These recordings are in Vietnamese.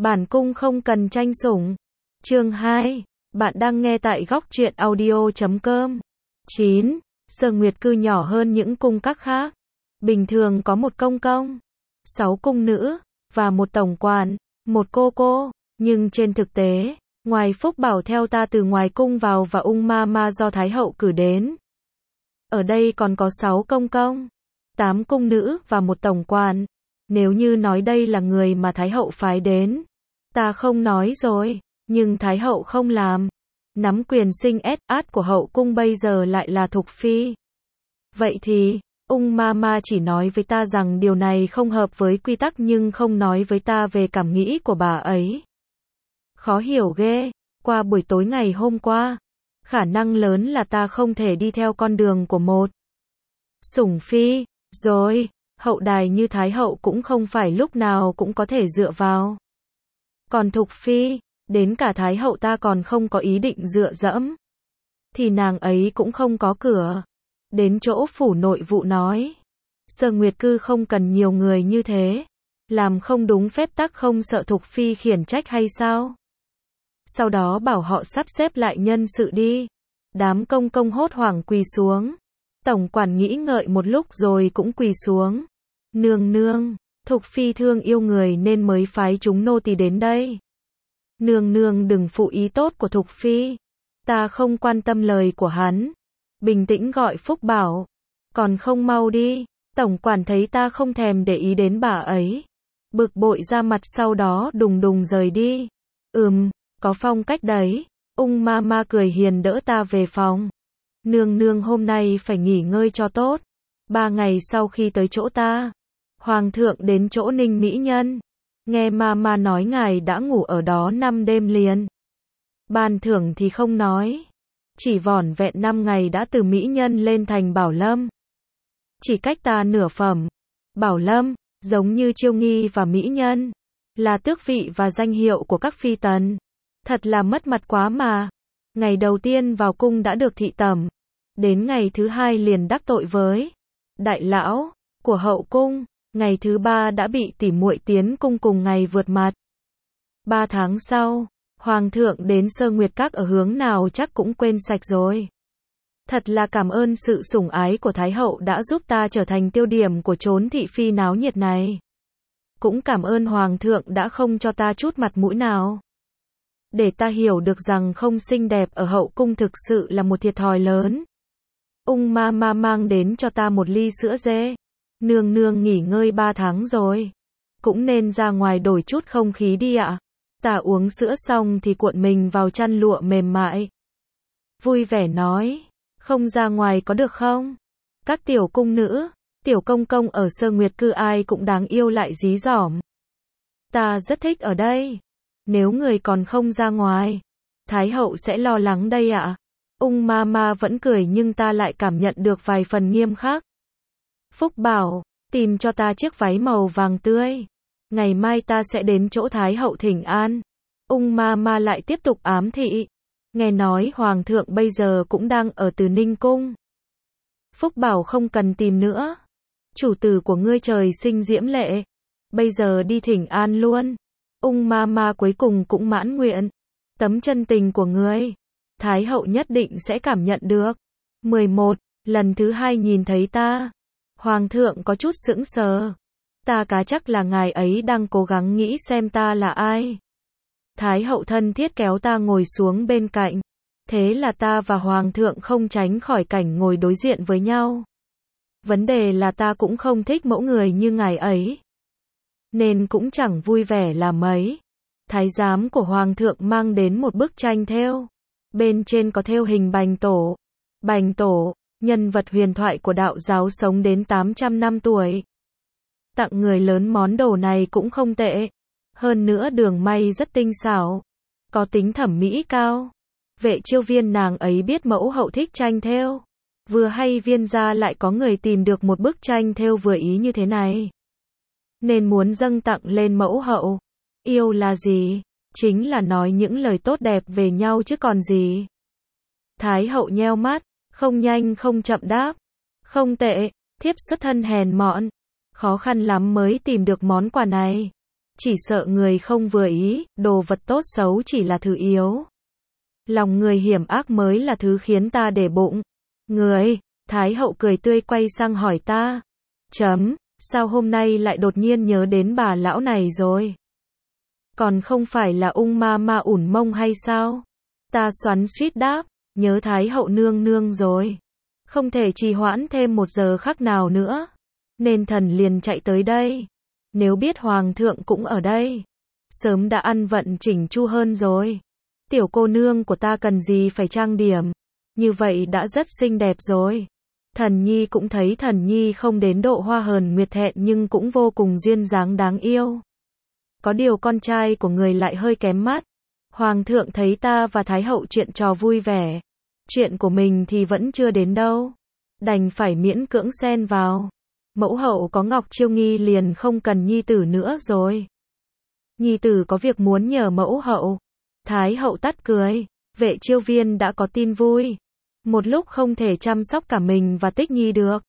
Bản cung không cần tranh sủng. Chương 2. Bạn đang nghe tại góc truyện audio.com. 9. Sơ Nguyệt Cư nhỏ hơn những cung các khác. Bình thường có một công công, 6 cung nữ, và một tổng quản, một cô. Nhưng trên thực tế, ngoài Phúc Bảo theo ta từ ngoài cung vào và ung ma ma do Thái hậu cử đến, ở đây còn có 6 công công, 8 cung nữ và một tổng quản. Nếu như nói đây là người mà Thái hậu phái đến, ta không nói rồi, nhưng Thái hậu không làm. Nắm quyền sinh át của hậu cung bây giờ lại là Thục Phi. Vậy thì, ung ma ma chỉ nói với ta rằng điều này không hợp với quy tắc nhưng không nói với ta về cảm nghĩ của bà ấy. Khó hiểu ghê, qua buổi tối ngày hôm qua, khả năng lớn là ta không thể đi theo con đường của một sủng phi, rồi, hậu đài như Thái hậu cũng không phải lúc nào cũng có thể dựa vào. Còn Thục Phi, đến cả Thái hậu ta còn không có ý định dựa dẫm, thì nàng ấy cũng không có cửa. Đến chỗ phủ nội vụ nói, Sơ Nguyệt Cư không cần nhiều người như thế, làm không đúng phép tắc không sợ Thục Phi khiển trách hay sao? Sau đó bảo họ sắp xếp lại nhân sự đi. Đám công công hốt hoảng quỳ xuống. Tổng quản nghĩ ngợi một lúc rồi cũng quỳ xuống. Nương, Thục Phi thương yêu người nên mới phái chúng nô tỳ đến đây. Nương đừng phụ ý tốt của Thục Phi. Ta không quan tâm lời của hắn. Bình tĩnh gọi Phúc Bảo. Còn không mau đi. Tổng quản thấy ta không thèm để ý đến bà ấy, bực bội ra mặt, sau đó đùng rời đi. Có phong cách đấy. Ung ma ma cười hiền đỡ ta về phòng. Nương hôm nay phải nghỉ ngơi cho tốt. 3 ngày sau khi tới chỗ ta, Hoàng thượng đến chỗ Ninh Mỹ Nhân. Nghe ma nói ngài đã ngủ ở đó 5 đêm liền. Ban thưởng thì không nói. Chỉ vỏn vẹn 5 ngày đã từ Mỹ Nhân lên thành Bảo Lâm. Chỉ cách ta nửa phẩm. Bảo Lâm, giống như Chiêu Nghi và Mỹ Nhân, là tước vị và danh hiệu của các phi tần. Thật là mất mặt quá mà. Ngày đầu tiên vào cung đã được thị tẩm. Đến ngày thứ 2 liền đắc tội với đại lão của hậu cung. Ngày thứ 3 đã bị tỉ muội tiến cung cùng ngày vượt mặt. 3 tháng sau, Hoàng thượng đến Sơ Nguyệt Các ở hướng nào chắc cũng quên sạch rồi. Thật là cảm ơn sự sủng ái của Thái hậu đã giúp ta trở thành tiêu điểm của chốn thị phi náo nhiệt này. Cũng cảm ơn Hoàng thượng đã không cho ta chút mặt mũi nào. Để ta hiểu được rằng không xinh đẹp ở hậu cung thực sự là một thiệt thòi lớn. Ung ma ma mang đến cho ta một ly sữa dê. Nương nghỉ ngơi 3 tháng rồi, cũng nên ra ngoài đổi chút không khí đi ạ. Ta uống sữa xong thì cuộn mình vào chăn lụa mềm mại, vui vẻ nói, không ra ngoài có được không? Các tiểu cung nữ, tiểu công công ở Sơ Nguyệt Cư ai cũng đáng yêu lại dí dỏm. Ta rất thích ở đây. Nếu người còn không ra ngoài, Thái hậu sẽ lo lắng đây ạ. Ung ma ma vẫn cười nhưng ta lại cảm nhận được vài phần nghiêm khắc. Phúc Bảo, tìm cho ta chiếc váy màu vàng tươi. Ngày mai ta sẽ đến chỗ Thái hậu thỉnh an. Ung ma ma lại tiếp tục ám thị. Nghe nói Hoàng thượng bây giờ cũng đang ở Từ Ninh Cung. Phúc Bảo không cần tìm nữa. Chủ tử của ngươi trời sinh diễm lệ. Bây giờ đi thỉnh an luôn. Ung ma ma cuối cùng cũng mãn nguyện. Tấm chân tình của ngươi, Thái hậu nhất định sẽ cảm nhận được. 11. Lần thứ 2 nhìn thấy ta, Hoàng thượng có chút sững sờ. Ta cá chắc là ngài ấy đang cố gắng nghĩ xem ta là ai. Thái hậu thân thiết kéo ta ngồi xuống bên cạnh. Thế là ta và Hoàng thượng không tránh khỏi cảnh ngồi đối diện với nhau. Vấn đề là ta cũng không thích mẫu người như ngài ấy, nên cũng chẳng vui vẻ là mấy. Thái giám của Hoàng thượng mang đến một bức tranh thêu. Bên trên có thêu hình Bành Tổ. Bành Tổ, nhân vật huyền thoại của đạo giáo sống đến 800 năm tuổi. Tặng người lớn món đồ này cũng không tệ. Hơn nữa đường may rất tinh xảo, có tính thẩm mỹ cao. Vệ Chiêu Viên nàng ấy biết mẫu hậu thích tranh thêu. Vừa hay Viên gia lại có người tìm được một bức tranh thêu vừa ý như thế này, nên muốn dâng tặng lên mẫu hậu. Yêu là gì? Chính là nói những lời tốt đẹp về nhau chứ còn gì. Thái hậu nheo mắt, không nhanh không chậm đáp. Không tệ, thiếp xuất thân hèn mọn, khó khăn lắm mới tìm được món quà này. chỉ sợ người không vừa ý, đồ vật tốt xấu chỉ là thứ yếu. Lòng người hiểm ác mới là thứ khiến ta để bụng. Người, Thái hậu cười tươi quay sang hỏi ta. Sao hôm nay lại đột nhiên nhớ đến bà lão này rồi? Còn không phải là ung ma ma ủn mông hay sao? Ta xoắn xuýt đáp, nhớ Thái hậu nương nương rồi. Không thể trì hoãn thêm một giờ khắc nào nữa. Nên thần liền chạy tới đây. Nếu biết hoàng thượng cũng ở đây, sớm đã ăn vận chỉnh chu hơn rồi. Tiểu cô nương của ta cần gì phải trang điểm, như vậy đã rất xinh đẹp rồi. Thần nhi cũng thấy thần nhi không đến độ hoa hờn nguyệt thẹn nhưng cũng vô cùng duyên dáng đáng yêu. Có điều con trai của người lại hơi kém mắt. Hoàng thượng thấy ta và Thái hậu chuyện trò vui vẻ, chuyện của mình thì vẫn chưa đến đâu, đành phải miễn cưỡng xen vào. Mẫu hậu có Ngọc Chiêu Nghi liền không cần nhi tử nữa rồi. Nhi tử có việc muốn nhờ mẫu hậu. Thái hậu tắt cười, Vệ Chiêu Viên đã có tin vui. Một lúc không thể chăm sóc cả mình và Tích Nhi được,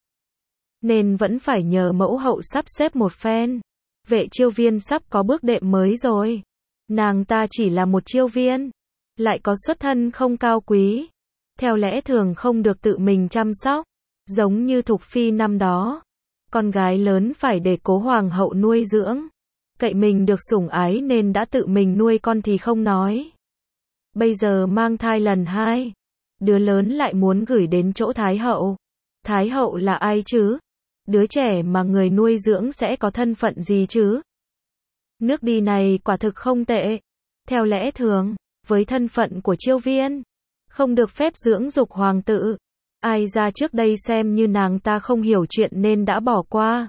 nên vẫn phải nhờ mẫu hậu sắp xếp một phen. Vệ Chiêu Viên sắp có bước đệm mới rồi. Nàng ta chỉ là một chiêu viên, lại có xuất thân không cao quý, theo lẽ thường không được tự mình chăm sóc, giống như Thục Phi năm đó. Con gái lớn phải để cố hoàng hậu nuôi dưỡng, cậy mình được sủng ái nên đã tự mình nuôi con thì không nói. Bây giờ mang thai lần 2, đứa lớn lại muốn gửi đến chỗ Thái hậu. Thái hậu là ai chứ? Đứa trẻ mà người nuôi dưỡng sẽ có thân phận gì chứ? Nước đi này quả thực không tệ. Theo lẽ thường, với thân phận của chiêu viên, không được phép dưỡng dục hoàng tử. Ai ra trước đây xem như nàng ta không hiểu chuyện nên đã bỏ qua.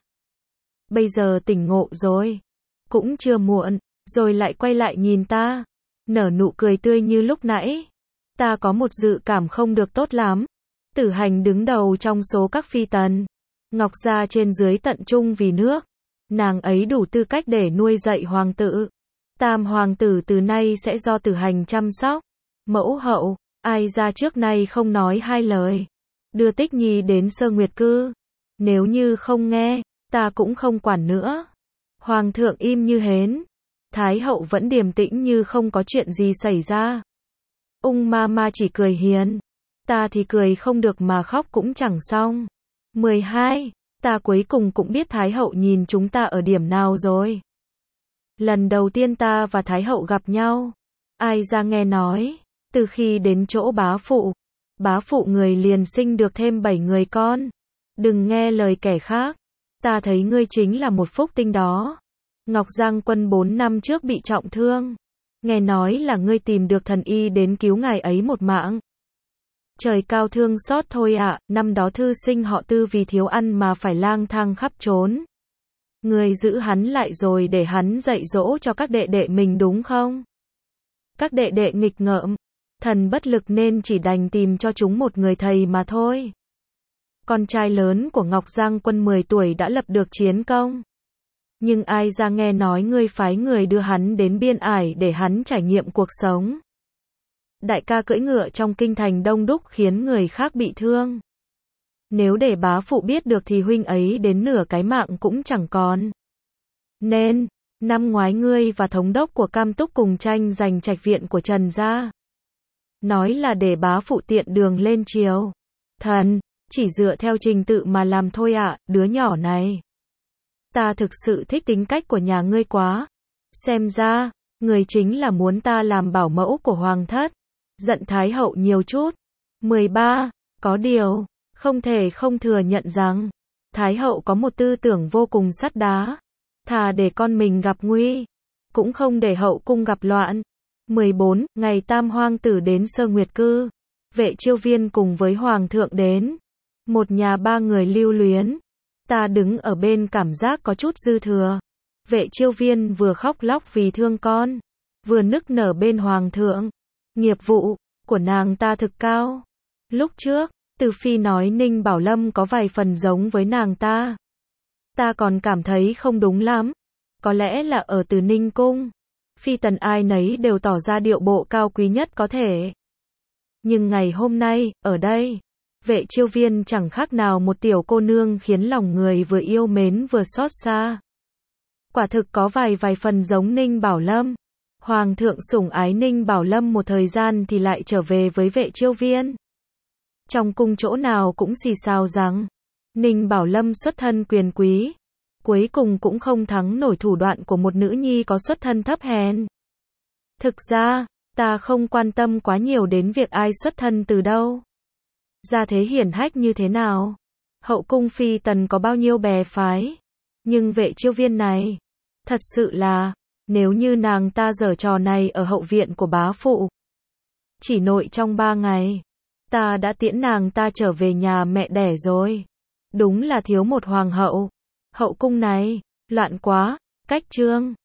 Bây giờ tỉnh ngộ rồi, cũng chưa muộn, rồi lại quay lại nhìn ta, nở nụ cười tươi như lúc nãy. Ta có một dự cảm không được tốt lắm. Tử Hành đứng đầu trong số các phi tần, Ngọc gia trên dưới tận trung vì nước. Nàng ấy đủ tư cách để nuôi dạy hoàng tử. Tam hoàng tử từ nay sẽ do Tử Hành chăm sóc. Mẫu hậu, ai ra trước nay không nói hai lời, đưa Tích Nhi đến Sơ Nguyệt Cư. Nếu như không nghe, ta cũng không quản nữa. Hoàng thượng im như hến. Thái hậu vẫn điềm tĩnh như không có chuyện gì xảy ra. Ung ma ma chỉ cười hiền. Ta thì cười không được mà khóc cũng chẳng xong. 12. Ta cuối cùng cũng biết Thái hậu nhìn chúng ta ở điểm nào rồi. Lần đầu tiên ta và Thái hậu gặp nhau, ai ra nghe nói, từ khi đến chỗ bá phụ người liền sinh được thêm 7 người con. Đừng nghe lời kẻ khác, ta thấy ngươi chính là một phúc tinh đó. Ngọc Giang Quân 4 năm trước bị trọng thương, nghe nói là ngươi tìm được thần y đến cứu ngài ấy một mạng. Trời cao thương xót thôi ạ, năm đó thư sinh họ Tư vì thiếu ăn mà phải lang thang khắp trốn. Ngươi giữ hắn lại rồi để hắn dạy dỗ cho các đệ đệ mình đúng không? Các đệ đệ nghịch ngợm, thần bất lực nên chỉ đành tìm cho chúng một người thầy mà thôi. Con trai lớn của Ngọc Giang Quân 10 tuổi đã lập được chiến công. Nhưng ai ra nghe nói ngươi phái người đưa hắn đến biên ải để hắn trải nghiệm cuộc sống. Đại ca cưỡi ngựa trong kinh thành đông đúc khiến người khác bị thương. Nếu để bá phụ biết được thì huynh ấy đến nửa cái mạng cũng chẳng còn. Nên, năm ngoái ngươi và thống đốc của Cam Túc cùng tranh giành trạch viện của Trần gia. Nói là để bá phụ tiện đường lên triều. Thần, chỉ dựa theo trình tự mà làm thôi ạ, đứa nhỏ này. Ta thực sự thích tính cách của nhà ngươi quá. Xem ra, người chính là muốn ta làm bảo mẫu của hoàng thất. Giận Thái hậu nhiều chút. 13. Có điều, không thể không thừa nhận rằng, Thái hậu có một tư tưởng vô cùng sắt đá. Thà để con mình gặp nguy, cũng không để hậu cung gặp loạn. 14. Ngày Tam hoàng tử đến Sơ Nguyệt Cư, Vệ Chiêu Viên cùng với hoàng thượng đến. Một nhà 3 người lưu luyến. Ta đứng ở bên cảm giác có chút dư thừa. Vệ Chiêu Viên vừa khóc lóc vì thương con, vừa nức nở bên hoàng thượng. Nghiệp vụ của nàng ta thực cao. Lúc trước, Từ Phi nói Ninh Bảo Lâm có vài phần giống với nàng ta. Ta còn cảm thấy không đúng lắm. Có lẽ là ở Từ Ninh cung, phi tần ai nấy đều tỏ ra điệu bộ cao quý nhất có thể. Nhưng ngày hôm nay, ở đây, Vệ Chiêu Viên chẳng khác nào một tiểu cô nương khiến lòng người vừa yêu mến vừa xót xa. Quả thực có vài phần giống Ninh Bảo Lâm. Hoàng thượng sủng ái Ninh Bảo Lâm một thời gian thì lại trở về với Vệ Chiêu Viên. Trong cung chỗ nào cũng xì xào rằng Ninh Bảo Lâm xuất thân quyền quý, cuối cùng cũng không thắng nổi thủ đoạn của một nữ nhi có xuất thân thấp hèn. Thực ra, ta không quan tâm quá nhiều đến việc ai xuất thân từ đâu, gia thế hiển hách như thế nào, hậu cung phi tần có bao nhiêu bè phái. Nhưng Vệ Chiêu Viên này, thật sự là, nếu như nàng ta giở trò này ở hậu viện của bá phụ, chỉ nội trong 3 ngày, ta đã tiễn nàng ta trở về nhà mẹ đẻ rồi. Đúng là thiếu một hoàng hậu. Hậu cung này, loạn quá, cách trương.